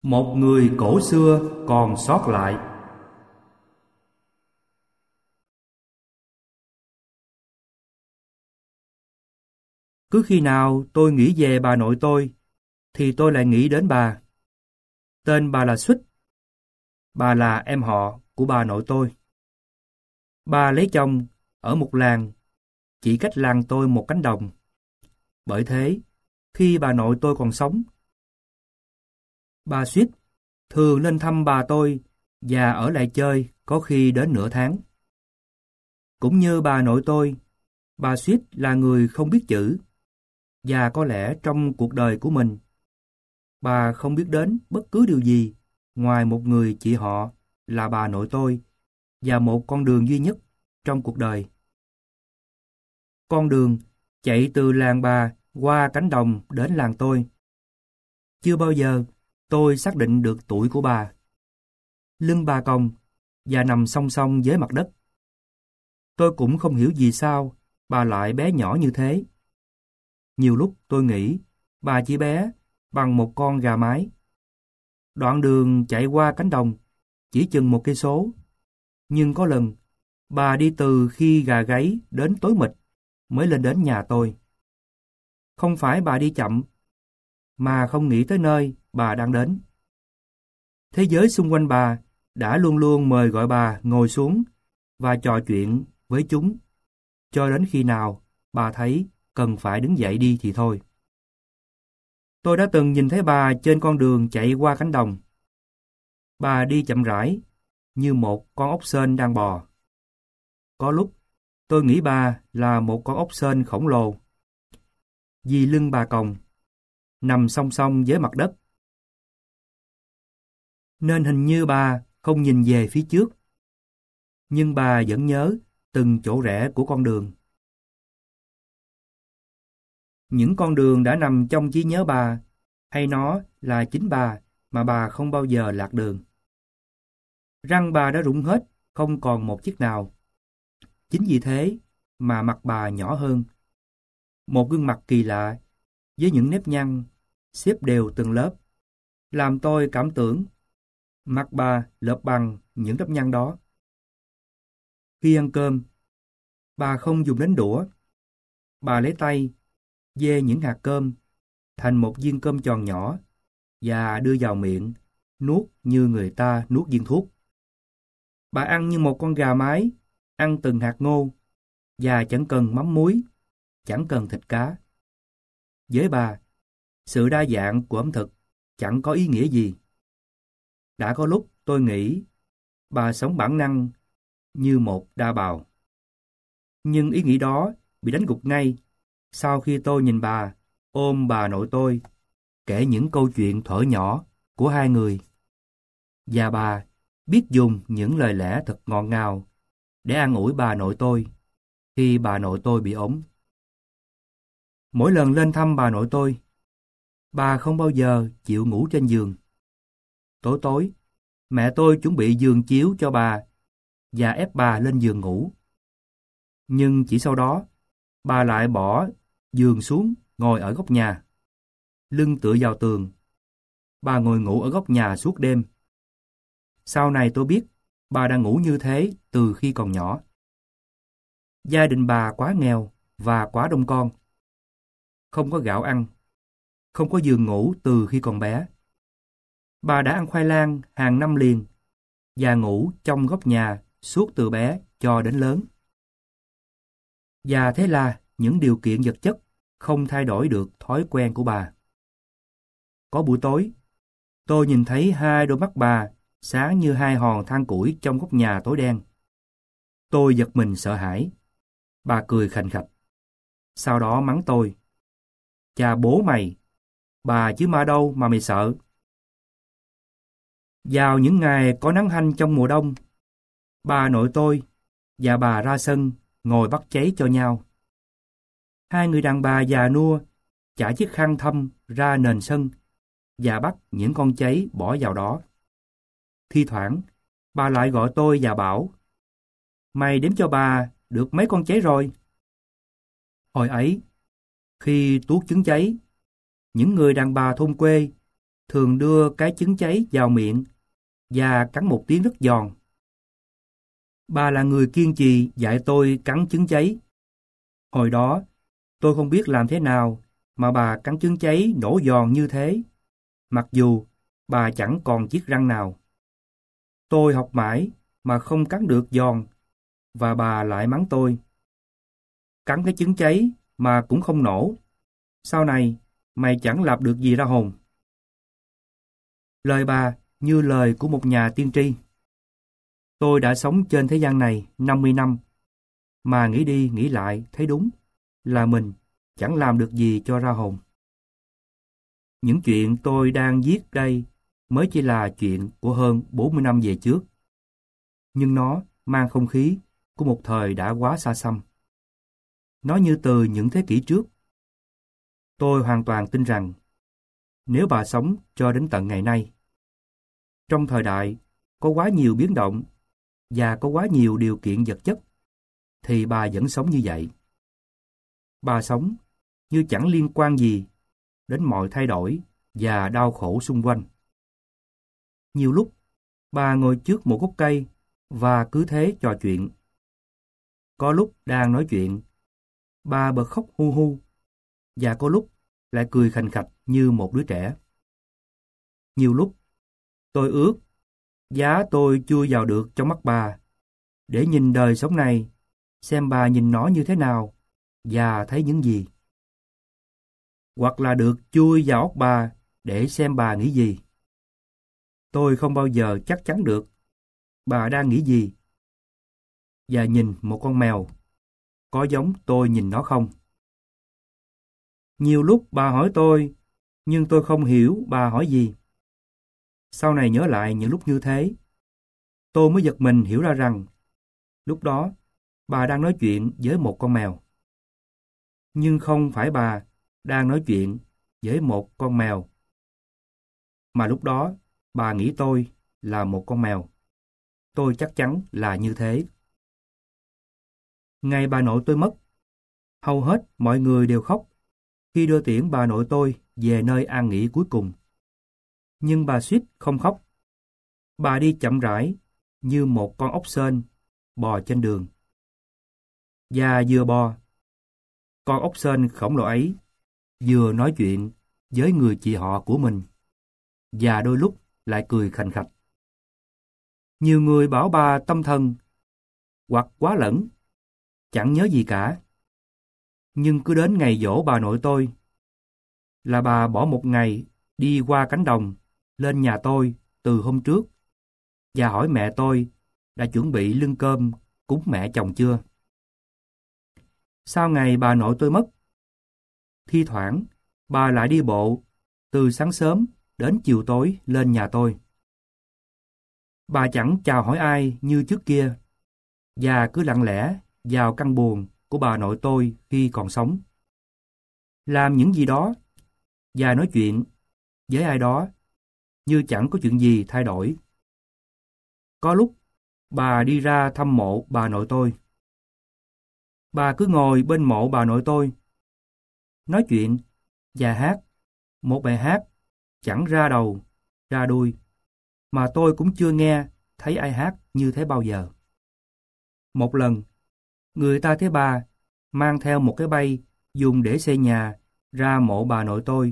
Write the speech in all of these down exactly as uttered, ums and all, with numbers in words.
Một người cổ xưa còn sót lại. Cứ khi nào tôi nghĩ về bà nội tôi, thì tôi lại nghĩ đến bà. Tên bà là Suýt. Bà là em họ của bà nội tôi. Bà lấy chồng ở một làng, chỉ cách làng tôi một cánh đồng. Bởi thế, khi bà nội tôi còn sống, bà Suýt thường lên thăm bà tôi và ở lại chơi có khi đến nửa tháng. Cũng như bà nội tôi, bà Suýt là người không biết chữ, và có lẽ trong cuộc đời của mình, bà không biết đến bất cứ điều gì ngoài một người chị họ là bà nội tôi và một con đường duy nhất trong cuộc đời. Con đường chạy từ làng bà qua cánh đồng đến làng tôi. Chưa bao giờ tôi xác định được tuổi của bà. Lưng bà cong và nằm song song với mặt đất. Tôi cũng không hiểu vì sao bà lại bé nhỏ như thế. Nhiều lúc tôi nghĩ bà chỉ bé bằng một con gà mái. Đoạn đường chạy qua cánh đồng chỉ chừng một cây số, nhưng có lần bà đi từ khi gà gáy đến tối mịt mới lên đến nhà tôi. Không phải bà đi chậm, mà không nghĩ tới nơi bà đang đến. Thế giới xung quanh bà đã luôn luôn mời gọi bà ngồi xuống và trò chuyện với chúng, cho đến khi nào bà thấy cần phải đứng dậy đi thì thôi. Tôi đã từng nhìn thấy bà trên con đường chạy qua cánh đồng. Bà đi chậm rãi, như một con ốc sên đang bò. Có lúc, tôi nghĩ bà là một con ốc sên khổng lồ. Vì lưng bà còng, nằm song song với mặt đất, nên hình như bà không nhìn về phía trước. Nhưng bà vẫn nhớ từng chỗ rẽ của con đường. Những con đường đã nằm trong trí nhớ bà, hay nó là chính bà mà bà không bao giờ lạc đường. Răng bà đã rụng hết, không còn một chiếc nào. Chính vì thế mà mặt bà nhỏ hơn. Một gương mặt kỳ lạ, với những nếp nhăn xếp đều từng lớp, làm tôi cảm tưởng mặt bà lợp bằng những nếp nhăn đó. Khi ăn cơm, bà không dùng đến đũa. Bà lấy tay dê những hạt cơm thành một viên cơm tròn nhỏ và đưa vào miệng, nuốt như người ta nuốt viên thuốc. Bà ăn như một con gà mái, ăn từng hạt ngô, và chẳng cần mắm muối, chẳng cần thịt cá. Với bà, sự đa dạng của ẩm thực chẳng có ý nghĩa gì. Đã có lúc tôi nghĩ bà sống bản năng như một đa bào. Nhưng ý nghĩ đó bị đánh gục ngay sau khi tôi nhìn bà ôm bà nội tôi, kể những câu chuyện thuở nhỏ của hai người. Và bà biết dùng những lời lẽ thật ngọt ngào để an ủi bà nội tôi khi bà nội tôi bị ốm. Mỗi lần lên thăm bà nội tôi, bà không bao giờ chịu ngủ trên giường. Tối tối, mẹ tôi chuẩn bị giường chiếu cho bà và ép bà lên giường ngủ. Nhưng chỉ sau đó, bà lại bỏ giường xuống ngồi ở góc nhà, lưng tựa vào tường. Bà ngồi ngủ ở góc nhà suốt đêm. Sau này tôi biết bà đã ngủ như thế từ khi còn nhỏ. Gia đình bà quá nghèo và quá đông con. Không có gạo ăn, không có giường ngủ từ khi còn bé. Bà đã ăn khoai lang hàng năm liền và ngủ trong góc nhà suốt từ bé cho đến lớn. Và thế là những điều kiện vật chất không thay đổi được thói quen của bà. Có buổi tối, tôi nhìn thấy hai đôi mắt bà sáng như hai hòn than củi trong góc nhà tối đen. Tôi giật mình sợ hãi. Bà cười khành khạch. Sau đó mắng tôi. Chà bố mày, bà chứ ma đâu mà mày sợ. Vào những ngày có nắng hanh trong mùa đông, bà nội tôi và bà ra sân ngồi bắt cháy cho nhau. Hai người đàn bà già nua chải chiếc khăn thâm ra nền sân và bắt những con cháy bỏ vào đó. Thi thoảng, bà lại gọi tôi và bảo, mày đếm cho bà được mấy con cháy rồi? Hồi ấy, khi tuốt trứng cháy, những người đàn bà thôn quê thường đưa cái trứng cháy vào miệng và cắn một tiếng rất giòn. Bà là người kiên trì dạy tôi cắn trứng cháy. Hồi đó, tôi không biết làm thế nào mà bà cắn trứng cháy nổ giòn như thế, mặc dù bà chẳng còn chiếc răng nào. Tôi học mãi mà không cắn được giòn, và bà lại mắng tôi. Cắn cái trứng cháy mà cũng không nổ. Sau này, mày chẳng làm được gì ra hồn. Lời bà như lời của một nhà tiên tri. Tôi đã sống trên thế gian này năm mươi năm, mà nghĩ đi nghĩ lại thấy đúng là mình chẳng làm được gì cho ra hồn. Những chuyện tôi đang viết đây mới chỉ là chuyện của hơn bốn mươi năm về trước. Nhưng nó mang không khí của một thời đã quá xa xăm. Nó như từ những thế kỷ trước. Tôi hoàn toàn tin rằng nếu bà sống cho đến tận ngày nay, trong thời đại có quá nhiều biến động và có quá nhiều điều kiện vật chất, thì bà vẫn sống như vậy. Bà sống như chẳng liên quan gì đến mọi thay đổi và đau khổ xung quanh. Nhiều lúc, bà ngồi trước một gốc cây và cứ thế trò chuyện. Có lúc đang nói chuyện, bà bật khóc hu hu, và có lúc lại cười khành khạch như một đứa trẻ. Nhiều lúc, tôi ước giá tôi chui vào được trong mắt bà, để nhìn đời sống này, xem bà nhìn nó như thế nào và thấy những gì. Hoặc là được chui vào óc bà để xem bà nghĩ gì. Tôi không bao giờ chắc chắn được bà đang nghĩ gì. Và nhìn một con mèo, có giống tôi nhìn nó không? Nhiều lúc bà hỏi tôi, nhưng tôi không hiểu bà hỏi gì. Sau này nhớ lại những lúc như thế, tôi mới giật mình hiểu ra rằng, lúc đó bà đang nói chuyện với một con mèo. Nhưng không phải bà đang nói chuyện với một con mèo, mà lúc đó bà nghĩ tôi là một con mèo. Tôi chắc chắn là như thế. Ngày bà nội tôi mất, hầu hết mọi người đều khóc khi đưa tiễn bà nội tôi về nơi an nghỉ cuối cùng. Nhưng bà suýt không khóc. Bà đi chậm rãi như một con ốc sên bò trên đường. Và vừa bò, con ốc sên khổng lồ ấy vừa nói chuyện với người chị họ của mình, và đôi lúc lại cười khành khạch. Nhiều người bảo bà tâm thần hoặc quá lẫn, chẳng nhớ gì cả. Nhưng cứ đến ngày giỗ bà nội tôi là bà bỏ một ngày đi qua cánh đồng lên nhà tôi từ hôm trước và hỏi mẹ tôi đã chuẩn bị lưng cơm cúng mẹ chồng chưa. Sau ngày bà nội tôi mất, thi thoảng bà lại đi bộ từ sáng sớm đến chiều tối lên nhà tôi. Bà chẳng chào hỏi ai như trước kia, và cứ lặng lẽ vào căn buồng của bà nội tôi khi còn sống, làm những gì đó và nói chuyện với ai đó như chẳng có chuyện gì thay đổi. Có lúc bà đi ra thăm mộ bà nội tôi. Bà cứ ngồi bên mộ bà nội tôi, nói chuyện và hát một bài hát chẳng ra đầu, ra đuôi, mà tôi cũng chưa nghe thấy ai hát như thế bao giờ. Một lần, người ta thấy bà mang theo một cái bay dùng để xây nhà ra mộ bà nội tôi.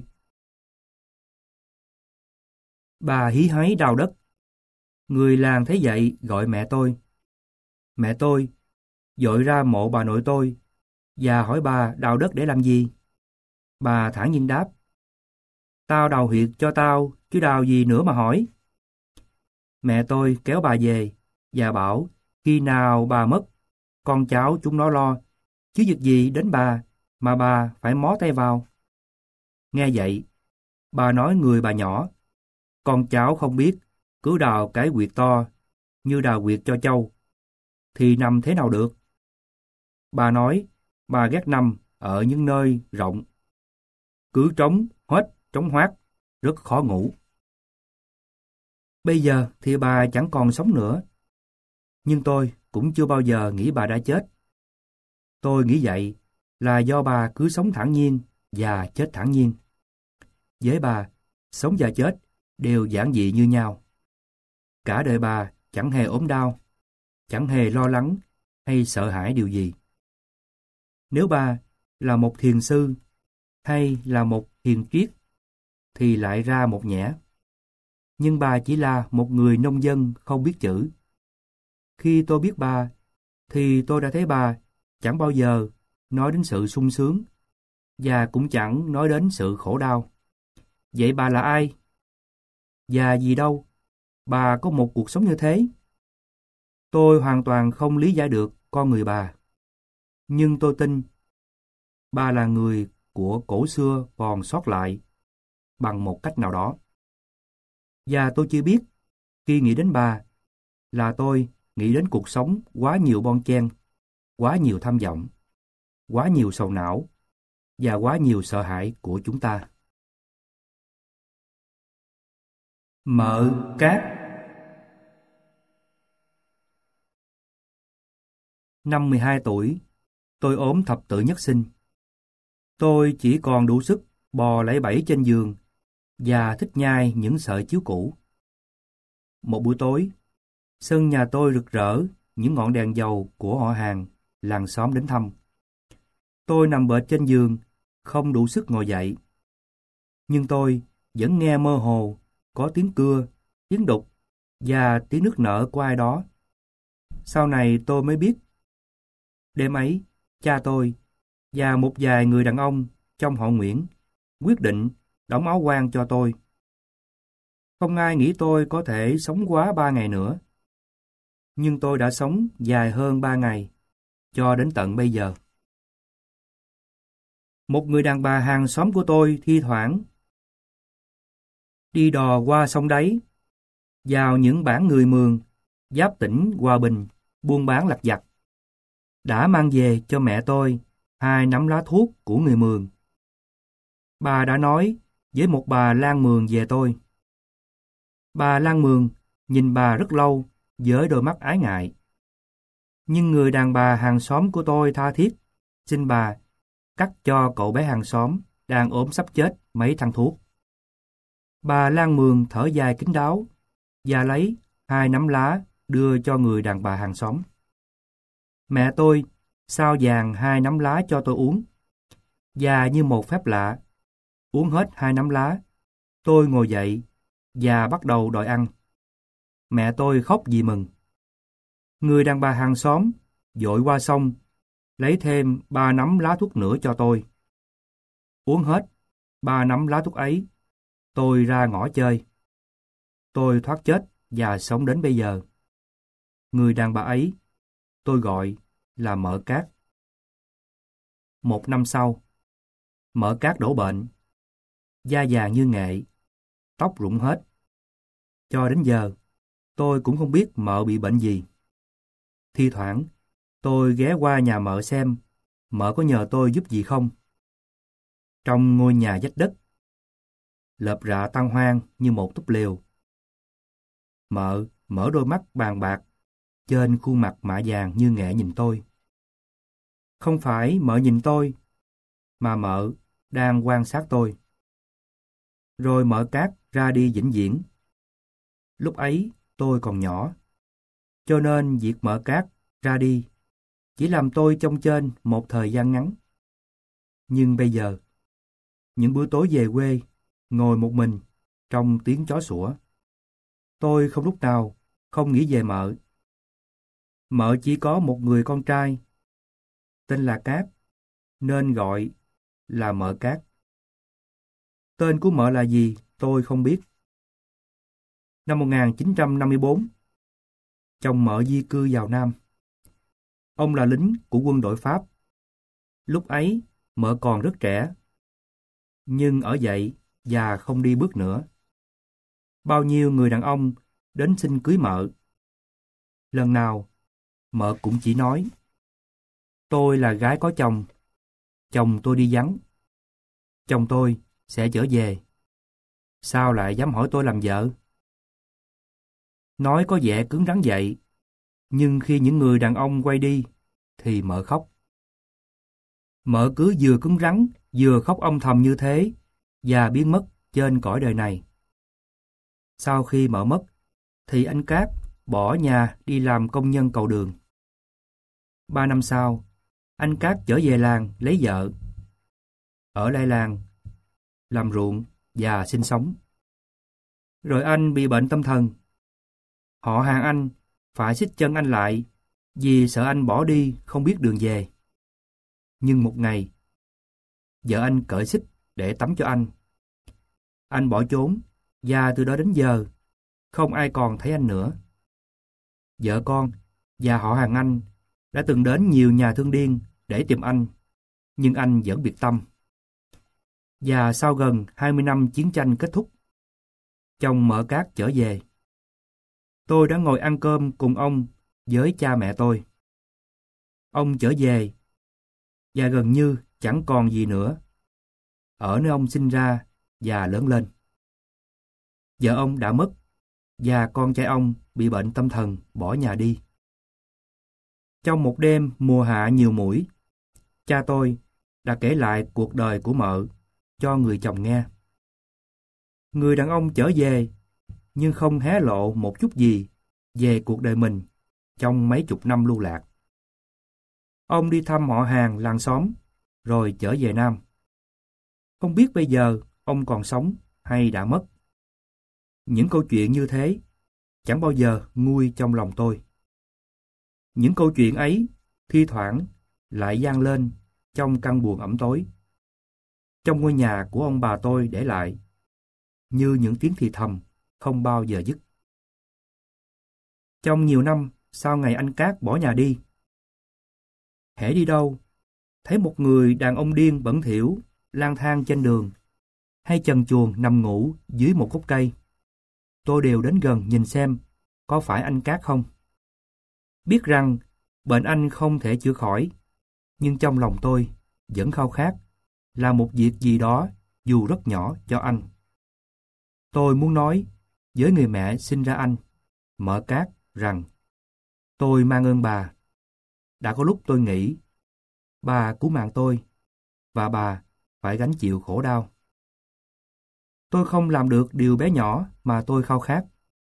Bà hí hái đào đất. Người làng thấy vậy gọi mẹ tôi. Mẹ tôi dội ra mộ bà nội tôi và hỏi bà đào đất để làm gì. Bà thản nhiên đáp: "Tao đào huyệt cho tao, chứ đào gì nữa mà hỏi." Mẹ tôi kéo bà về và bảo khi nào bà mất, con cháu chúng nó lo, chứ việc gì đến bà mà bà phải mó tay vào. Nghe vậy, bà nói người bà nhỏ: "Con cháu không biết, cứ đào cái huyệt to như đào huyệt cho trâu thì nằm thế nào được." Bà nói bà ghét nằm ở những nơi rộng, cứ trống hết trống hoác, rất khó ngủ. Bây giờ thì bà chẳng còn sống nữa, nhưng tôi cũng chưa bao giờ nghĩ bà đã chết. Tôi nghĩ vậy là do bà cứ sống thản nhiên và chết thản nhiên. Với bà, sống và chết đều giản dị như nhau. Cả đời bà chẳng hề ốm đau, chẳng hề lo lắng hay sợ hãi điều gì. Nếu bà là một thiền sư hay là một hiền triết thì lại ra một nhẽ. Nhưng bà chỉ là một người nông dân không biết chữ. Khi tôi biết bà thì tôi đã thấy bà chẳng bao giờ nói đến sự sung sướng và cũng chẳng nói đến sự khổ đau. Vậy bà là ai? Và gì đâu, bà có một cuộc sống như thế. Tôi hoàn toàn không lý giải được con người bà. Nhưng tôi tin bà là người của cổ xưa còn sót lại bằng một cách nào đó. Và tôi chưa biết khi nghĩ đến bà là tôi nghĩ đến cuộc sống quá nhiều bon chen, quá nhiều tham vọng, quá nhiều sầu não và quá nhiều sợ hãi của chúng ta. Mợ Cát. Năm mười hai tuổi, tôi ốm thập tử nhất sinh. Tôi chỉ còn đủ sức bò lẫy bẫy trên giường và thích nhai những sợi chiếu cũ. Một buổi tối, sân nhà tôi rực rỡ những ngọn đèn dầu của họ hàng, làng xóm đến thăm. Tôi nằm bệt trên giường, không đủ sức ngồi dậy. Nhưng tôi vẫn nghe mơ hồ có tiếng cưa, tiếng đục và tiếng nức nở của ai đó. Sau này tôi mới biết, đêm ấy, cha tôi và một vài người đàn ông trong họ Nguyễn quyết định đóng áo quan cho tôi. Không ai nghĩ tôi có thể sống quá ba ngày nữa. Nhưng tôi đã sống dài hơn ba ngày, cho đến tận bây giờ. Một người đàn bà hàng xóm của tôi thi thoảng đi đò qua sông Đáy, vào những bản người Mường, giáp tỉnh Hòa Bình, buôn bán lặt vặt, đã mang về cho mẹ tôi hai nắm lá thuốc của người Mường. Bà đã nói với một bà lang Mường về tôi. Bà lang Mường nhìn bà rất lâu với đôi mắt ái ngại. Nhưng người đàn bà hàng xóm của tôi tha thiết xin bà cắt cho cậu bé hàng xóm đang ốm sắp chết mấy thang thuốc. Bà lang Mường thở dài kín đáo và lấy hai nắm lá đưa cho người đàn bà hàng xóm. Mẹ tôi sao vàng hai nắm lá cho tôi uống. Và như một phép lạ, uống hết hai nắm lá, tôi ngồi dậy và bắt đầu đòi ăn. Mẹ tôi khóc vì mừng. Người đàn bà hàng xóm vội qua sông, lấy thêm ba nắm lá thuốc nữa cho tôi. Uống hết ba nắm lá thuốc ấy, tôi ra ngõ chơi. Tôi thoát chết và sống đến bây giờ. Người đàn bà ấy, tôi gọi là Mợ Cát. Một năm sau, Mợ Cát đổ bệnh, da vàng như nghệ, tóc rụng hết. Cho đến giờ, tôi cũng không biết mợ bị bệnh gì. Thi thoảng, tôi ghé qua nhà mợ xem mợ có nhờ tôi giúp gì không. Trong ngôi nhà vách đất, lợp rạ tan hoang như một túp lều. Mợ mở đôi mắt bàn bạc trên khuôn mặt mạ vàng như nghệ nhìn tôi. Không phải mợ nhìn tôi, mà mợ đang quan sát tôi. Rồi Mợ Cát ra đi vĩnh viễn. Lúc ấy tôi còn nhỏ, cho nên việc Mợ Cát ra đi chỉ làm tôi trông trên một thời gian ngắn. Nhưng bây giờ, những bữa tối về quê, ngồi một mình trong tiếng chó sủa, tôi không lúc nào không nghĩ về mợ. Mợ chỉ có một người con trai, tên là Cát, nên gọi là Mợ Cát. Tên của mợ là gì tôi không biết. Năm một nghìn chín trăm năm mươi tư, chồng mợ di cư vào Nam. Ông là lính của quân đội Pháp. Lúc ấy, mợ còn rất trẻ, nhưng ở dậy và không đi bước nữa. Bao nhiêu người đàn ông đến xin cưới mợ. Lần nào, mợ cũng chỉ nói: tôi là gái có chồng, chồng tôi đi vắng, chồng tôi sẽ trở về. Sao lại dám hỏi tôi làm vợ? Nói có vẻ cứng rắn vậy, nhưng khi những người đàn ông quay đi, thì mợ khóc. Mợ cứ vừa cứng rắn, vừa khóc âm thầm như thế, và biến mất trên cõi đời này. Sau khi mợ mất, thì anh Cát bỏ nhà đi làm công nhân cầu đường. Ba năm sau, anh Cát trở về làng lấy vợ. Ở lại làng, làm ruộng và sinh sống. Rồi anh bị bệnh tâm thần. Họ hàng anh phải xích chân anh lại vì sợ anh bỏ đi không biết đường về. Nhưng một ngày, vợ anh cởi xích để tắm cho anh. Anh bỏ trốn và từ đó đến giờ không ai còn thấy anh nữa. Vợ con và họ hàng anh đã từng đến nhiều nhà thương điên để tìm anh, nhưng anh vẫn biệt tâm. Và sau gần hai mươi năm chiến tranh kết thúc, chồng Mợ Cát trở về. Tôi đã ngồi ăn cơm cùng ông với cha mẹ tôi. Ông trở về và gần như chẳng còn gì nữa ở nơi ông sinh ra và lớn lên. Vợ ông đã mất và con trai ông bị bệnh tâm thần bỏ nhà đi. Trong một đêm mùa hạ nhiều muỗi, cha tôi đã kể lại cuộc đời của mợ cho người chồng nghe. Người đàn ông trở về nhưng không hé lộ một chút gì về cuộc đời mình trong mấy chục năm lưu lạc. Ông đi thăm họ hàng làng xóm rồi trở về Nam. Không biết bây giờ ông còn sống hay đã mất. Những câu chuyện như thế chẳng bao giờ nguôi trong lòng tôi. Những câu chuyện ấy thi thoảng lại vang lên trong căn buồng ẩm tối, trong ngôi nhà của ông bà tôi để lại, như những tiếng thì thầm không bao giờ dứt. Trong nhiều năm sau ngày anh Cát bỏ nhà đi, hễ đi đâu, thấy một người đàn ông điên bẩn thỉu lang thang trên đường, hay trần truồng nằm ngủ dưới một gốc cây, tôi đều đến gần nhìn xem có phải anh Cát không. Biết rằng bệnh anh không thể chữa khỏi, nhưng trong lòng tôi vẫn khao khát làm một việc gì đó dù rất nhỏ cho anh. Tôi muốn nói với người mẹ sinh ra anh, Mợ Cát, rằng tôi mang ơn bà. Đã có lúc tôi nghĩ bà cứu mạng tôi và bà phải gánh chịu khổ đau. Tôi không làm được điều bé nhỏ mà tôi khao khát,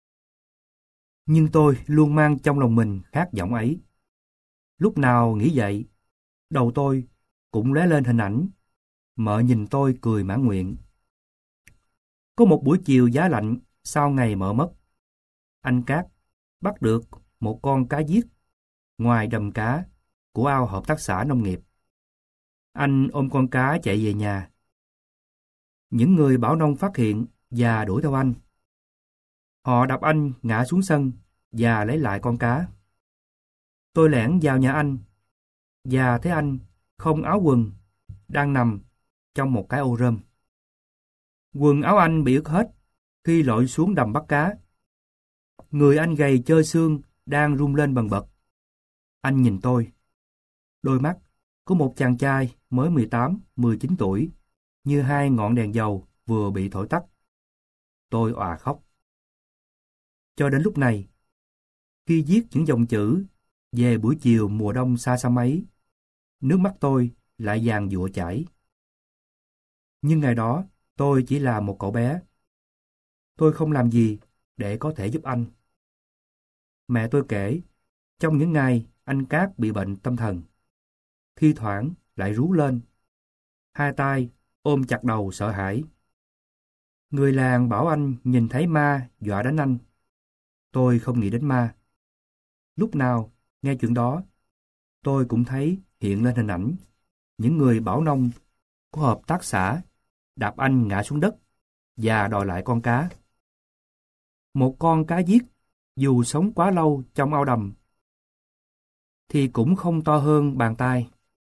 nhưng tôi luôn mang trong lòng mình khát vọng ấy. Lúc nào nghĩ vậy, đầu tôi cũng lóe lên hình ảnh mợ nhìn tôi cười mãn nguyện. Có một buổi chiều giá lạnh sau ngày mợ mất, anh Cát bắt được một con cá giết ngoài đầm cá của ao hợp tác xã nông nghiệp. Anh ôm con cá chạy về nhà. Những người bảo nông phát hiện và đuổi theo anh. Họ đập anh ngã xuống sân và lấy lại con cá. Tôi lẻn vào nhà anh và thấy anh không áo quần, đang nằm trong một cái ô rơm. Quần áo anh bị ướt hết khi lội xuống đầm bắt cá. Người anh gầy trơ xương đang run lên bần bật. Anh nhìn tôi. Đôi mắt của một chàng trai mới mười tám, mười chín tuổi, như hai ngọn đèn dầu vừa bị thổi tắt. Tôi òa khóc. Cho đến lúc này, khi viết những dòng chữ về buổi chiều mùa đông xa xăm ấy, nước mắt tôi lại giàn giụa chảy. Nhưng ngày đó, tôi chỉ là một cậu bé. Tôi không làm gì để có thể giúp anh. Mẹ tôi kể, trong những ngày anh Cát bị bệnh tâm thần, thi thoảng lại rú lên, hai tay ôm chặt đầu sợ hãi. Người làng bảo anh nhìn thấy ma dọa đánh anh. Tôi không nghĩ đến ma. Lúc nào nghe chuyện đó, tôi cũng thấy hiện lên hình ảnh những người bảo nông của hợp tác xã đạp anh ngã xuống đất và đòi lại con cá. Một con cá giết dù sống quá lâu trong ao đầm thì cũng không to hơn bàn tay.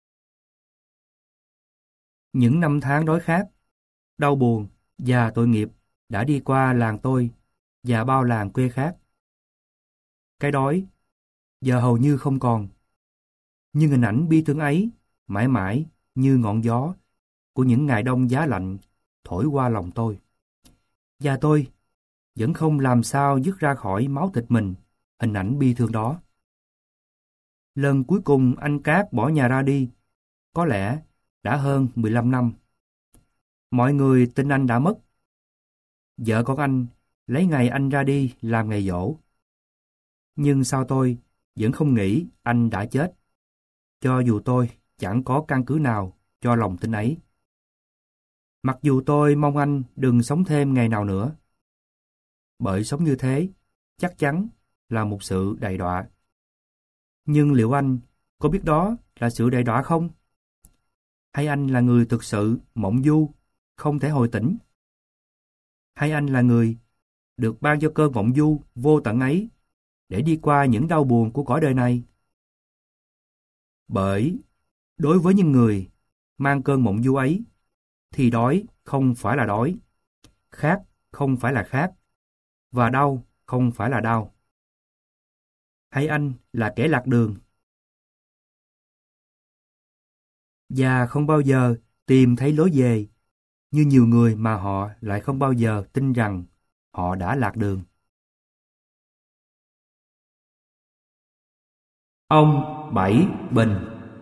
Những năm tháng đói khát, đau buồn và tội nghiệp đã đi qua làng tôi và bao làng quê khác. Cái đói giờ hầu như không còn, nhưng hình ảnh bi thương ấy mãi mãi như ngọn gió của những ngày đông giá lạnh thổi qua lòng tôi. Và tôi vẫn không làm sao dứt ra khỏi máu thịt mình hình ảnh bi thương đó. Lần cuối cùng anh Cát bỏ nhà ra đi, có lẽ đã hơn mười lăm năm. Mọi người tin anh đã mất. Vợ con anh lấy ngày anh ra đi làm ngày giỗ. Nhưng sao tôi vẫn không nghĩ anh đã chết, cho dù tôi chẳng có căn cứ nào cho lòng tin ấy. Mặc dù tôi mong anh đừng sống thêm ngày nào nữa, bởi sống như thế chắc chắn là một sự đầy đọa. Nhưng liệu anh có biết đó là sự đầy đọa không? Hay anh là người thực sự mộng du, không thể hồi tỉnh? Hay anh là người được ban cho cơn mộng du vô tận ấy để đi qua những đau buồn của cõi đời này? Bởi đối với những người mang cơn mộng du ấy, thì đói không phải là đói, khát không phải là khát, và đau không phải là đau. Hay anh là kẻ lạc đường, và không bao giờ tìm thấy lối về, như nhiều người mà họ lại không bao giờ tin rằng họ đã lạc đường. Ông Bảy Bình.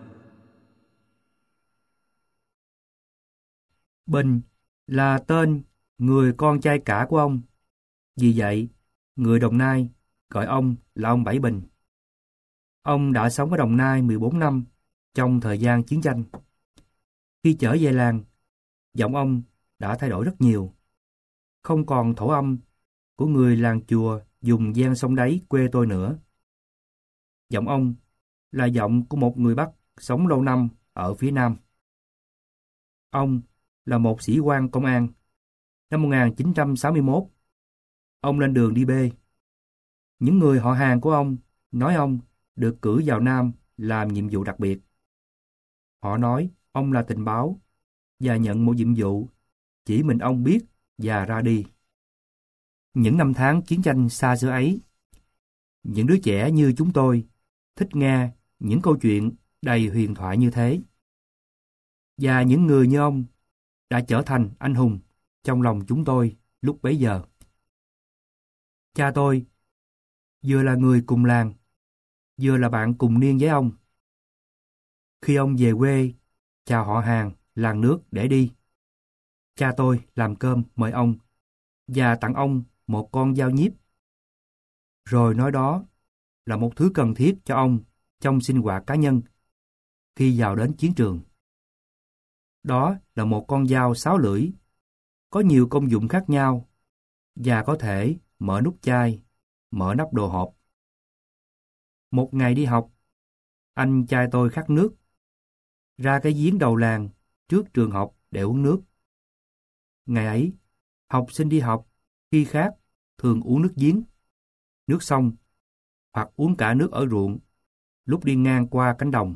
Bình là tên người con trai cả của ông. Vì vậy, người Đồng Nai gọi ông là ông Bảy Bình. Ông đã sống ở Đồng Nai mười bốn năm trong thời gian chiến tranh. Khi trở về làng, giọng ông đã thay đổi rất nhiều. Không còn thổ âm của người làng chùa dùng gian sông đáy quê tôi nữa. Giọng ông là giọng của một người Bắc sống lâu năm ở phía Nam. Ông là một sĩ quan công an. Năm một nghìn chín trăm sáu mươi mốt, ông lên đường đi bê. Những người họ hàng của ông nói ông được cử vào Nam làm nhiệm vụ đặc biệt. Họ nói ông là tình báo và nhận một nhiệm vụ chỉ mình ông biết và ra đi. Những năm tháng chiến tranh xa xưa ấy, những đứa trẻ như chúng tôi thích nghe những câu chuyện đầy huyền thoại như thế. Và những người như ông đã trở thành anh hùng trong lòng chúng tôi lúc bấy giờ. Cha tôi vừa là người cùng làng, vừa là bạn cùng niên với ông. Khi ông về quê chào họ hàng làng nước để đi, cha tôi làm cơm mời ông và tặng ông một con dao nhíp, rồi nói đó là một thứ cần thiết cho ông trong sinh hoạt cá nhân khi vào đến chiến trường. Đó là một con dao sáu lưỡi, có nhiều công dụng khác nhau và có thể mở nút chai, mở nắp đồ hộp. Một ngày đi học, anh trai tôi khát nước, ra cái giếng đầu làng trước trường học để uống nước. Ngày ấy, học sinh đi học khi khát thường uống nước giếng, nước sông, hoặc uống cả nước ở ruộng lúc đi ngang qua cánh đồng.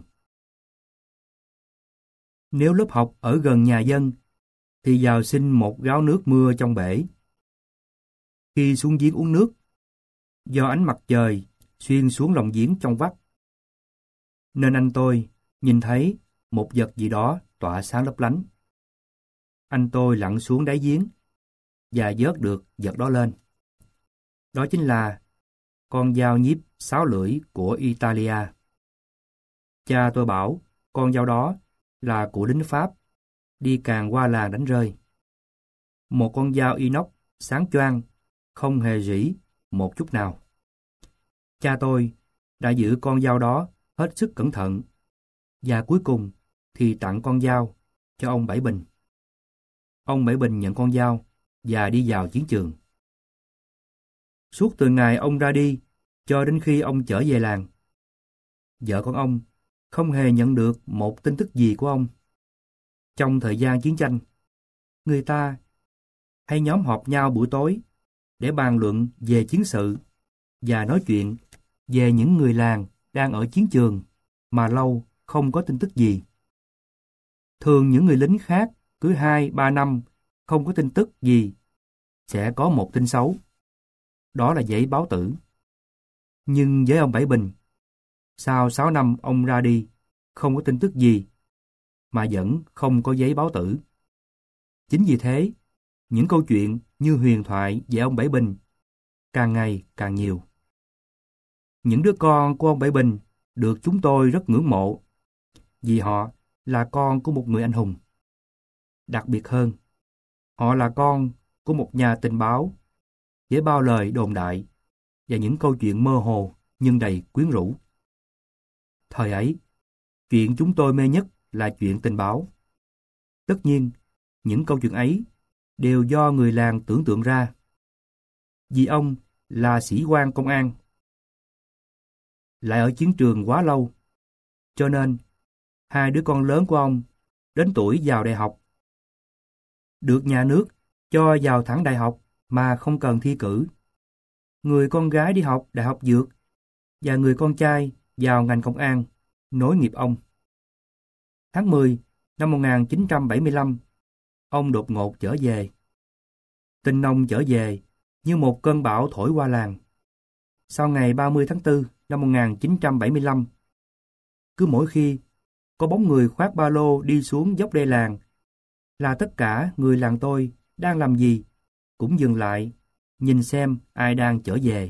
Nếu lớp học ở gần nhà dân thì vào xin một gáo nước mưa trong bể. Khi xuống giếng uống nước, do ánh mặt trời xuyên xuống lòng giếng trong vắt, nên anh tôi nhìn thấy một vật gì đó tỏa sáng lấp lánh. Anh tôi lặn xuống đáy giếng và vớt được vật đó lên. Đó chính là con dao nhíp sáu lưỡi của Italia. Cha tôi bảo con dao đó là của lính Pháp đi càn qua làng đánh rơi. Một con dao inox sáng choang, không hề rỉ một chút nào. Cha tôi đã giữ con dao đó hết sức cẩn thận, và cuối cùng thì tặng con dao cho ông Bảy Bình. Ông Bảy Bình nhận con dao và đi vào chiến trường. Suốt từ ngày ông ra đi cho đến khi ông trở về làng, vợ con ông không hề nhận được một tin tức gì của ông. Trong thời gian chiến tranh, người ta hay nhóm họp nhau buổi tối để bàn luận về chiến sự và nói chuyện về những người làng đang ở chiến trường mà lâu không có tin tức gì. Thường những người lính khác cứ hai ba năm không có tin tức gì sẽ có một tin xấu. Đó là giấy báo tử. Nhưng với ông Bảy Bình, sau sáu năm ông ra đi, không có tin tức gì, mà vẫn không có giấy báo tử. Chính vì thế, những câu chuyện như huyền thoại về ông Bảy Bình càng ngày càng nhiều. Những đứa con của ông Bảy Bình được chúng tôi rất ngưỡng mộ, vì họ là con của một người anh hùng. Đặc biệt hơn, họ là con của một nhà tình báo với bao lời đồn đại và những câu chuyện mơ hồ nhưng đầy quyến rũ. Thời ấy, chuyện chúng tôi mê nhất là chuyện tình báo. Tất nhiên, những câu chuyện ấy đều do người làng tưởng tượng ra. Vì ông là sĩ quan công an, lại ở chiến trường quá lâu, cho nên hai đứa con lớn của ông đến tuổi vào đại học. Được nhà nước cho vào thẳng đại học mà không cần thi cử. Người con gái đi học đại học dược và người con trai vào ngành công an, nối nghiệp ông. Tháng mười năm một nghìn chín trăm bảy mươi lăm, ông đột ngột trở về. Tin ông trở về như một cơn bão thổi qua làng. Sau ngày ba mươi tháng tư năm một nghìn chín trăm bảy mươi lăm, cứ mỗi khi có bóng người khoác ba lô đi xuống dốc đê làng, là tất cả người làng tôi đang làm gì cũng dừng lại, nhìn xem ai đang trở về.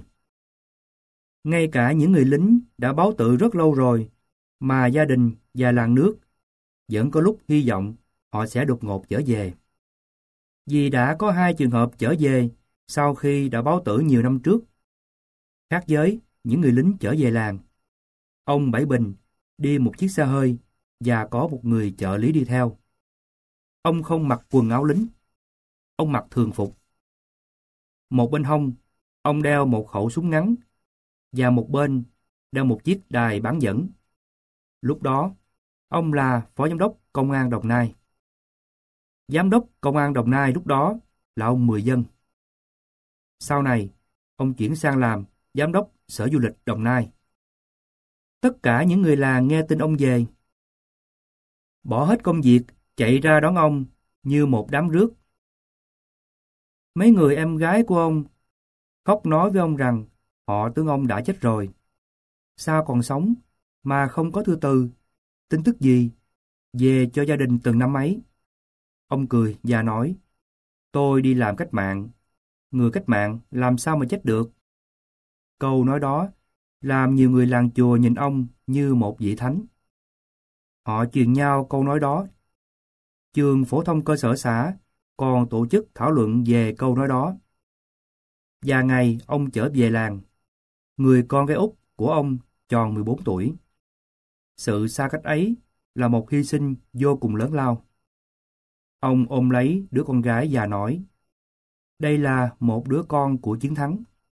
Ngay cả những người lính đã báo tự rất lâu rồi, mà gia đình và làng nước vẫn có lúc hy vọng họ sẽ đột ngột trở về. Vì đã có hai trường hợp trở về sau khi đã báo tử nhiều năm trước. Khác với những người lính trở về làng, ông Bảy Bình đi một chiếc xe hơi và có một người trợ lý đi theo. Ông không mặc quần áo lính, ông mặc thường phục. Một bên hông, ông đeo một khẩu súng ngắn và một bên đeo một chiếc đài bán dẫn. Lúc đó, ông là Phó Giám đốc Công an Đồng Nai. Giám đốc Công an Đồng Nai lúc đó là ông Mười Dân. Sau này, ông chuyển sang làm Giám đốc Sở Du lịch Đồng Nai. Tất cả những người làng nghe tin ông về, bỏ hết công việc chạy ra đón ông như một đám rước. Mấy người em gái của ông khóc nói với ông rằng họ tưởng ông đã chết rồi. Sao còn sống mà không có thư từ, tin tức gì về cho gia đình từng năm ấy. Ông cười và nói, tôi đi làm cách mạng, người cách mạng làm sao mà chết được. Câu nói đó làm nhiều người làng chùa nhìn ông như một vị thánh. Họ truyền nhau câu nói đó. Trường phổ thông cơ sở xã còn tổ chức thảo luận về câu nói đó. Và ngày ông trở về làng, người con gái út của ông tròn mười bốn tuổi. Sự xa cách ấy là một hy sinh vô cùng lớn lao. Ông ôm lấy đứa con gái và nói, đây là một đứa con của chiến thắng.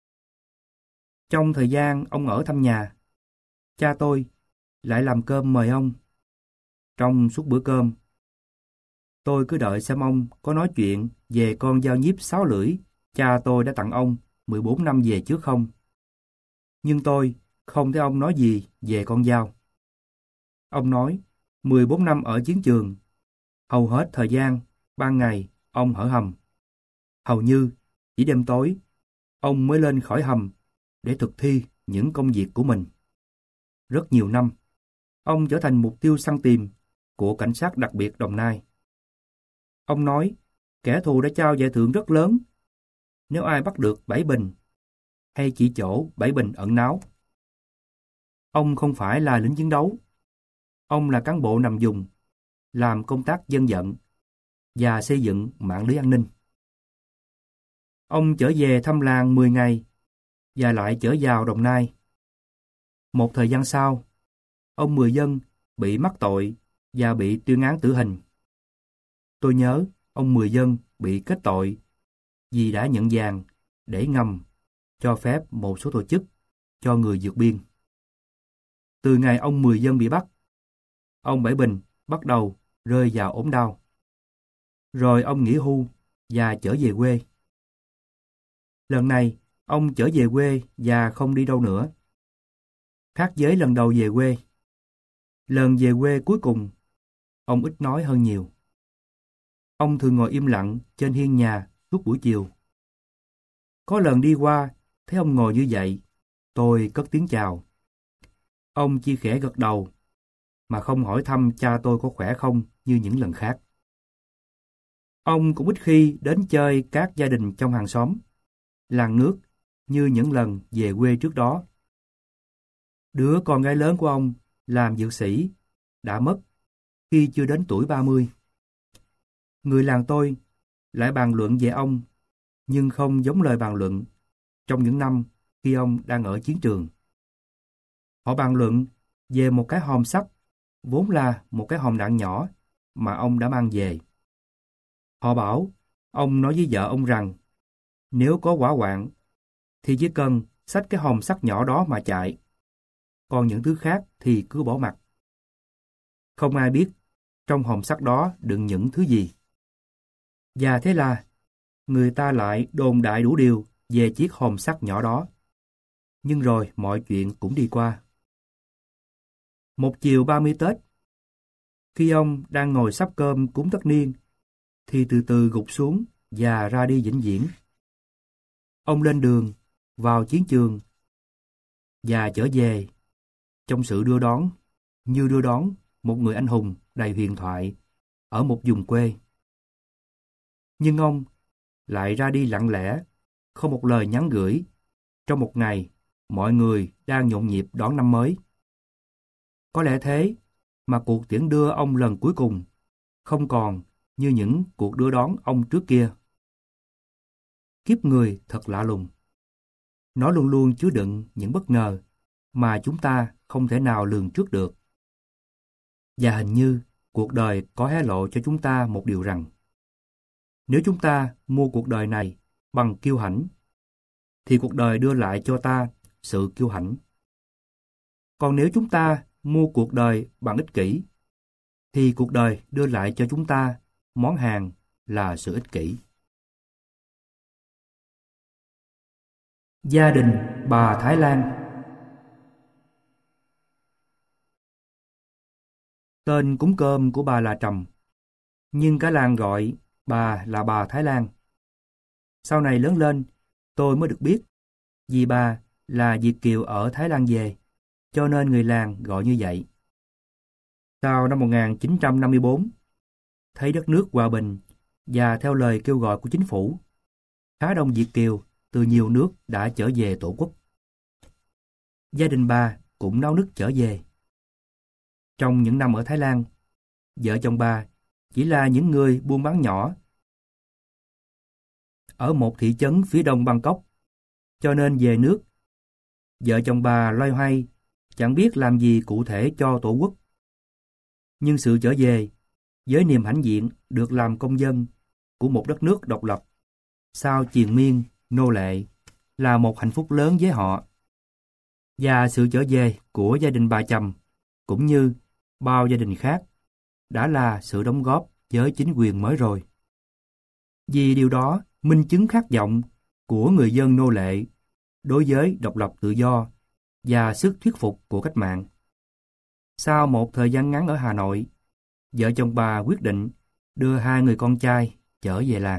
Trong thời gian ông ở thăm nhà, cha tôi lại làm cơm mời ông. Trong suốt bữa cơm, tôi cứ đợi xem ông có nói chuyện về con dao nhíp sáu lưỡi cha tôi đã tặng ông mười bốn năm về trước không. Nhưng tôi không thấy ông nói gì về con dao. Ông nói, mười bốn năm ở chiến trường, hầu hết thời gian, ban ngày, ông ở hầm. Hầu như, chỉ đêm tối, ông mới lên khỏi hầm để thực thi những công việc của mình. Rất nhiều năm, ông trở thành mục tiêu săn tìm của cảnh sát đặc biệt Đồng Nai. Ông nói, kẻ thù đã trao giải thưởng rất lớn nếu ai bắt được Bảy Bình hay chỉ chỗ Bảy Bình ẩn náu. Ông không phải là lính chiến đấu. Ông là cán bộ nằm vùng, làm công tác dân vận và xây dựng mạng lưới an ninh. Ông trở về thăm làng mười ngày và lại trở vào Đồng Nai. Một thời gian sau, ông Mười Dân bị mắc tội và bị tuyên án tử hình. Tôi nhớ ông Mười Dân bị kết tội vì đã nhận vàng để ngầm cho phép một số tổ chức cho người vượt biên. Từ ngày ông Mười Dân bị bắt, ông Bảy Bình bắt đầu rơi vào ốm đau. Rồi ông nghỉ hưu và trở về quê. Lần này, ông trở về quê và không đi đâu nữa. Khác với lần đầu về quê. Lần về quê cuối cùng, ông ít nói hơn nhiều. Ông thường ngồi im lặng trên hiên nhà suốt buổi chiều. Có lần đi qua, thấy ông ngồi như vậy, tôi cất tiếng chào. Ông chỉ khẽ gật đầu, mà không hỏi thăm cha tôi có khỏe không như những lần khác. Ông cũng ít khi đến chơi các gia đình trong hàng xóm, làng nước như những lần về quê trước đó. Đứa con gái lớn của ông làm dược sĩ, đã mất khi chưa đến tuổi ba mươi. Người làng tôi lại bàn luận về ông nhưng không giống lời bàn luận trong những năm khi ông đang ở chiến trường. Họ bàn luận về một cái hòm sắt, vốn là một cái hòm đạn nhỏ mà ông đã mang về. Họ bảo ông nói với vợ ông rằng nếu có hỏa hoạn thì chỉ cần xách cái hòm sắt nhỏ đó mà chạy, còn những thứ khác thì cứ bỏ mặc. Không ai biết trong hòm sắt đó đựng những thứ gì. Và thế là người ta lại đồn đại đủ điều về chiếc hòm sắt nhỏ đó. Nhưng rồi mọi chuyện cũng đi qua. Một chiều ba mươi Tết, khi ông đang ngồi sắp cơm cúng tất niên, thì từ từ gục xuống và ra đi vĩnh viễn. Ông lên đường, vào chiến trường và trở về trong sự đưa đón như đưa đón một người anh hùng đầy huyền thoại ở một vùng quê. Nhưng ông lại ra đi lặng lẽ, không một lời nhắn gửi, trong một ngày mọi người đang nhộn nhịp đón năm mới. Có lẽ thế mà cuộc tiễn đưa ông lần cuối cùng không còn như những cuộc đưa đón ông trước kia. Kiếp người thật lạ lùng. Nó luôn luôn chứa đựng những bất ngờ mà chúng ta không thể nào lường trước được. Và hình như cuộc đời có hé lộ cho chúng ta một điều rằng nếu chúng ta mua cuộc đời này bằng kiêu hãnh, thì cuộc đời đưa lại cho ta sự kiêu hãnh. Còn nếu chúng ta mua cuộc đời bằng ích kỷ, thì cuộc đời đưa lại cho chúng ta món hàng là sự ích kỷ. Gia đình bà Thái Lan. Tên cúng cơm của bà là Trầm, nhưng cả làng gọi bà là bà Thái Lan. Sau này lớn lên, tôi mới được biết, vì bà là Việt kiều ở Thái Lan về, cho nên người làng gọi như vậy. Sau năm một nghìn chín trăm năm mươi tư, thấy đất nước hòa bình và theo lời kêu gọi của chính phủ, khá đông Việt kiều từ nhiều nước đã trở về Tổ quốc. Gia đình bà cũng náo nức trở về. Trong những năm ở Thái Lan, vợ chồng bà chỉ là những người buôn bán nhỏ ở một thị trấn phía đông Bangkok, cho nên về nước, vợ chồng bà loay hoay chẳng biết làm gì cụ thể cho Tổ quốc. Nhưng sự trở về với niềm hãnh diện được làm công dân của một đất nước độc lập sau triền miên nô lệ là một hạnh phúc lớn với họ. Và sự trở về của gia đình bà Trầm cũng như bao gia đình khác đã là sự đóng góp với chính quyền mới rồi. Vì điều đó minh chứng khát vọng của người dân nô lệ đối với độc lập tự do và sức thuyết phục của cách mạng. Sau một thời gian ngắn ở Hà Nội, vợ chồng bà quyết định đưa hai người con trai trở về làng.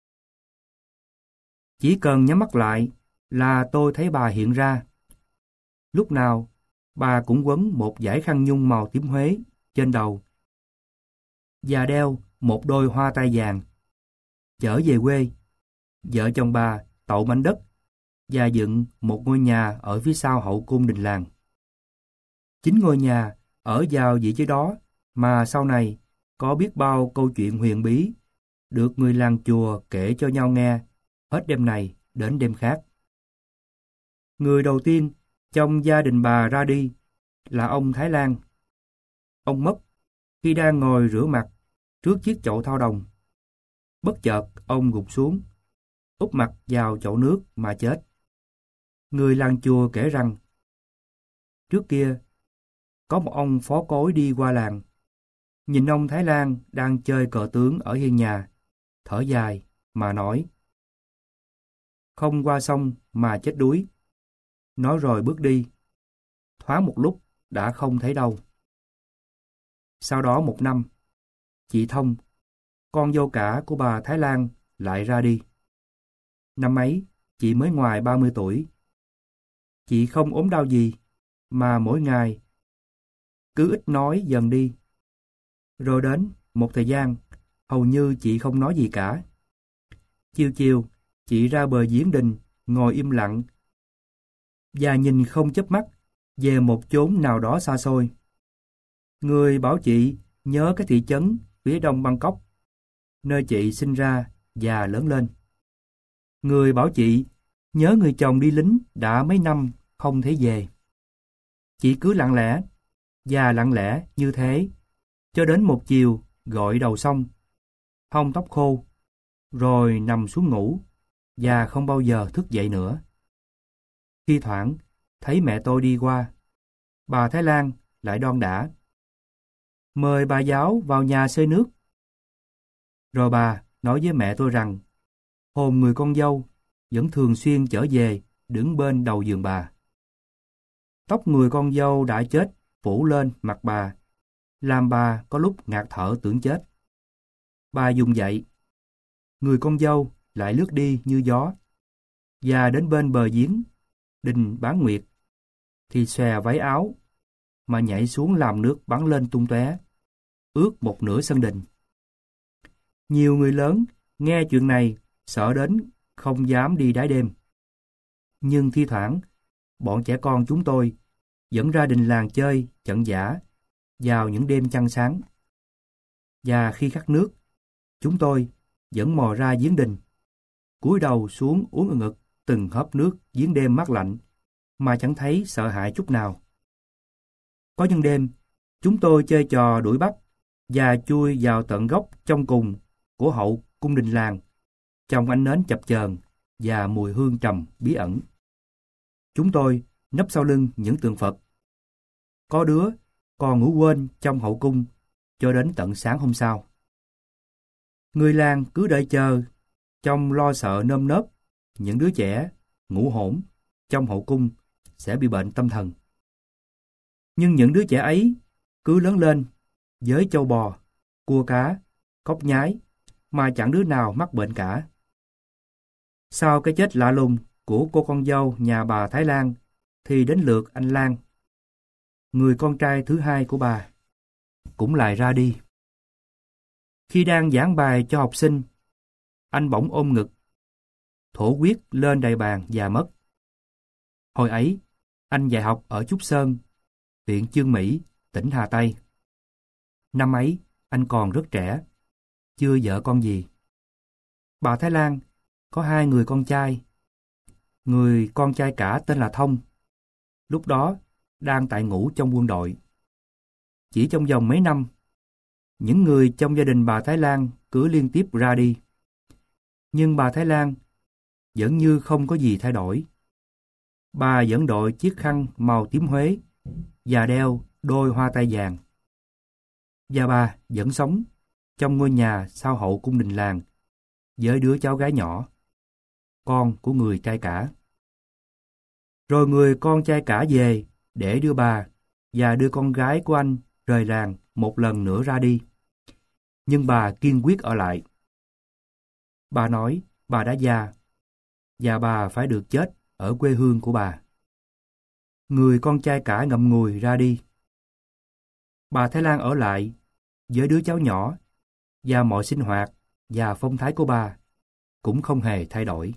Chỉ cần nhắm mắt lại là tôi thấy bà hiện ra. Lúc nào bà cũng quấn một dải khăn nhung màu tím Huế trên đầu và đeo một đôi hoa tai vàng. Trở về quê, vợ chồng bà tậu mảnh đất và dựng một ngôi nhà ở phía sau hậu cung đình làng. Chính ngôi nhà ở vào vị trí đó mà sau này có biết bao câu chuyện huyền bí được người làng chùa kể cho nhau nghe hết đêm này đến đêm khác. Người đầu tiên trong gia đình bà ra đi là ông Thái Lan. Ông mất khi đang ngồi rửa mặt trước chiếc chậu thau đồng. Bất chợt ông gục xuống, úp mặt vào chậu nước mà chết. Người làng chùa kể rằng trước kia có một ông phó cối đi qua làng, nhìn ông Thái Lan đang chơi cờ tướng ở hiên nhà, thở dài mà nói: không qua sông mà chết đuối. Nói rồi bước đi, thoáng một lúc đã không thấy đâu. Sau đó một năm, chị Thông, con dâu cả của bà Thái Lan, lại ra đi. Năm ấy, chị mới ngoài ba mươi tuổi. Chị không ốm đau gì, mà mỗi ngày cứ ít nói dần đi. Rồi đến một thời gian, hầu như chị không nói gì cả. Chiều chiều, chị ra bờ giếng đình, ngồi im lặng và nhìn không chớp mắt về một chốn nào đó xa xôi. Người bảo chị nhớ cái thị trấn phía đông Bangkok, nơi chị sinh ra và lớn lên. Người bảo chị nhớ người chồng đi lính đã mấy năm không thấy về. Chị cứ lặng lẽ và lặng lẽ như thế cho đến một chiều gội đầu xong, hông tóc khô, rồi nằm xuống ngủ và không bao giờ thức dậy nữa. Thi thoảng thấy mẹ tôi đi qua, bà Thái Lan lại đon đả: "Mời bà giáo vào nhà xơi nước." Rồi bà nói với mẹ tôi rằng hồn người con dâu vẫn thường xuyên trở về đứng bên đầu giường bà. Tóc người con dâu đã chết phủ lên mặt bà, làm bà có lúc ngạt thở tưởng chết. Bà dùng dậy, người con dâu lại lướt đi như gió, và đến bên bờ giếng đình Bán Nguyệt thì xòe váy áo mà nhảy xuống làm nước bắn lên tung tóe, ướt một nửa sân đình. Nhiều người lớn nghe chuyện này sợ đến không dám đi đái đêm. Nhưng thi thoảng, bọn trẻ con chúng tôi vẫn ra đình làng chơi chận dã vào những đêm trăng sáng. Và khi khát nước, chúng tôi vẫn mò ra giếng đình, cúi đầu xuống uống ừng ực từng hớp nước giếng đêm mát lạnh mà chẳng thấy sợ hãi chút nào. Có những đêm, chúng tôi chơi trò đuổi bắt và chui vào tận góc trong cùng của hậu cung đình làng, trong ánh nến chập chờn và mùi hương trầm bí ẩn. Chúng tôi nấp sau lưng những tượng Phật. Có đứa còn ngủ quên trong hậu cung cho đến tận sáng hôm sau. Người làng cứ đợi chờ, trong lo sợ nơm nớp những đứa trẻ ngủ hổn trong hậu cung sẽ bị bệnh tâm thần. Nhưng những đứa trẻ ấy cứ lớn lên với trâu bò, cua cá, cóc nhái mà chẳng đứa nào mắc bệnh cả. Sau cái chết lạ lùng của cô con dâu nhà bà Thái Lan thì đến lượt anh Lan, người con trai thứ hai của bà, cũng lại ra đi. Khi đang giảng bài cho học sinh, anh bỗng ôm ngực, thổ huyết lên đầy bàn và mất. Hồi ấy, anh dạy học ở Trúc Sơn, huyện Chương Mỹ, tỉnh Hà Tây. Năm ấy, anh còn rất trẻ, chưa vợ con gì. Bà Thái Lan có hai người con trai. Người con trai cả tên là Thông, lúc đó đang tại ngũ trong quân đội. Chỉ trong vòng mấy năm, những người trong gia đình bà Thái Lan cứ liên tiếp ra đi. Nhưng bà Thái Lan vẫn như không có gì thay đổi. Bà vẫn đội chiếc khăn màu tím Huế và đeo đôi hoa tai vàng. Và bà vẫn sống trong ngôi nhà sau hậu cung đình làng với đứa cháu gái nhỏ, con của người trai cả. Rồi người con trai cả về để đưa bà và đưa con gái của anh rời làng một lần nữa ra đi. Nhưng bà kiên quyết ở lại. Bà nói bà đã già và bà phải được chết ở quê hương của bà. Người con trai cả ngậm ngùi ra đi. Bà Thái Lan ở lại với đứa cháu nhỏ, và mọi sinh hoạt và phong thái của bà cũng không hề thay đổi.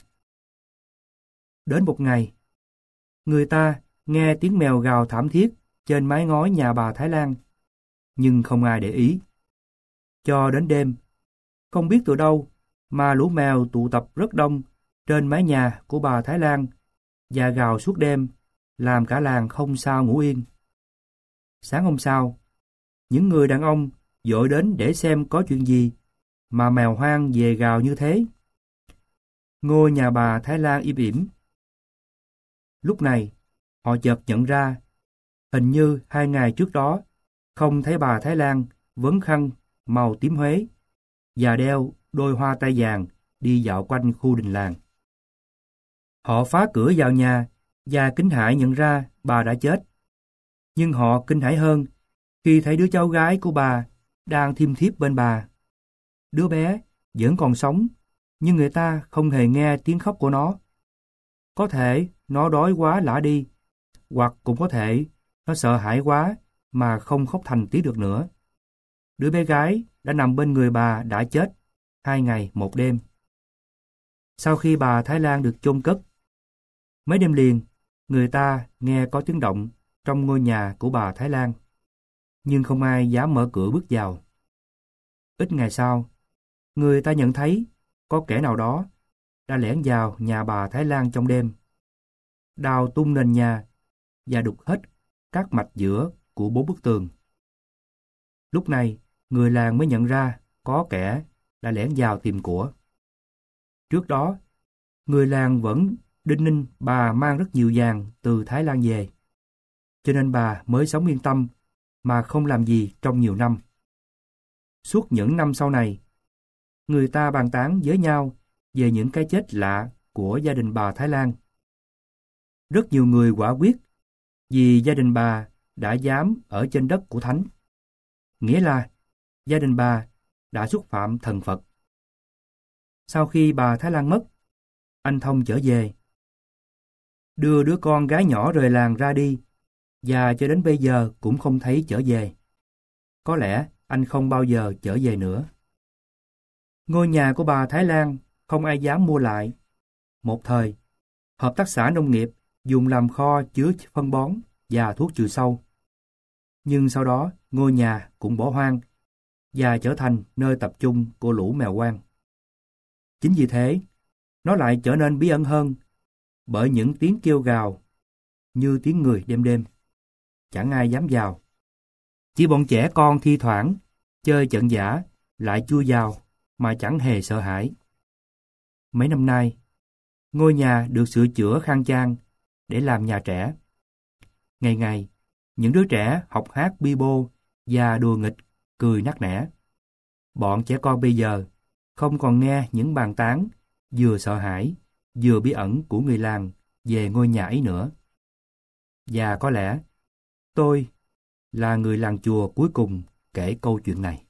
Đến một ngày, người ta nghe tiếng mèo gào thảm thiết trên mái ngói nhà bà Thái Lan, nhưng không ai để ý. Cho đến đêm, không biết từ đâu mà lũ mèo tụ tập rất đông trên mái nhà của bà Thái Lan và gào suốt đêm, làm cả làng không sao ngủ yên. Sáng hôm sau, những người đàn ông vội đến để xem có chuyện gì mà mèo hoang về gào như thế. Ngôi nhà bà Thái Lan im ỉm. Lúc này, họ chợt nhận ra, hình như hai ngày trước đó, không thấy bà Thái Lan vấn khăn màu tím Huế và đeo đôi hoa tai vàng đi dạo quanh khu đình làng. Họ phá cửa vào nhà và kinh hãi nhận ra bà đã chết. Nhưng họ kinh hãi hơn khi thấy đứa cháu gái của bà đang thiêm thiếp bên bà. Đứa bé vẫn còn sống, nhưng người ta không hề nghe tiếng khóc của nó. Có thể nó đói quá lả đi, hoặc cũng có thể nó sợ hãi quá mà không khóc thành tiếng được nữa. Đứa bé gái đã nằm bên người bà đã chết hai ngày một đêm. Sau khi bà Thái Lan được chôn cất, mấy đêm liền, người ta nghe có tiếng động trong ngôi nhà của bà Thái Lan, nhưng không ai dám mở cửa bước vào. Ít ngày sau, người ta nhận thấy có kẻ nào đó đã lẻn vào nhà bà Thái Lan trong đêm, đào tung nền nhà và đục hết các mạch giữa của bốn bức tường. Lúc này, người làng mới nhận ra có kẻ đã lẻn vào tìm của. Trước đó, người làng vẫn đinh ninh bà mang rất nhiều vàng từ Thái Lan về, cho nên bà mới sống yên tâm mà không làm gì trong nhiều năm. Suốt những năm sau này, người ta bàn tán với nhau về những cái chết lạ của gia đình bà Thái Lan. Rất nhiều người quả quyết vì gia đình bà đã giám ở trên đất của Thánh, nghĩa là gia đình bà đã xúc phạm thần Phật. Sau khi bà Thái Lan mất, anh Thông trở về, đưa đứa con gái nhỏ rời làng ra đi, và cho đến bây giờ cũng không thấy trở về. Có lẽ anh không bao giờ trở về nữa. Ngôi nhà của bà Thái Lan không ai dám mua lại. Một thời, hợp tác xã nông nghiệp dùng làm kho chứa phân bón và thuốc trừ sâu. Nhưng sau đó, ngôi nhà cũng bỏ hoang và trở thành nơi tập trung của lũ mèo hoang. Chính vì thế, nó lại trở nên bí ẩn hơn bởi những tiếng kêu gào như tiếng người đêm đêm. Chẳng ai dám vào. Chỉ bọn trẻ con thi thoảng chơi trận giả lại chui vào mà chẳng hề sợ hãi. Mấy năm nay, ngôi nhà được sửa chữa khang trang để làm nhà trẻ. Ngày ngày, những đứa trẻ học hát bi bô và đùa nghịch, cười nắc nẻ. Bọn trẻ con bây giờ không còn nghe những bàn tán vừa sợ hãi, vừa bí ẩn của người làng về ngôi nhà ấy nữa. Và có lẽ, tôi là người làng chùa cuối cùng kể câu chuyện này.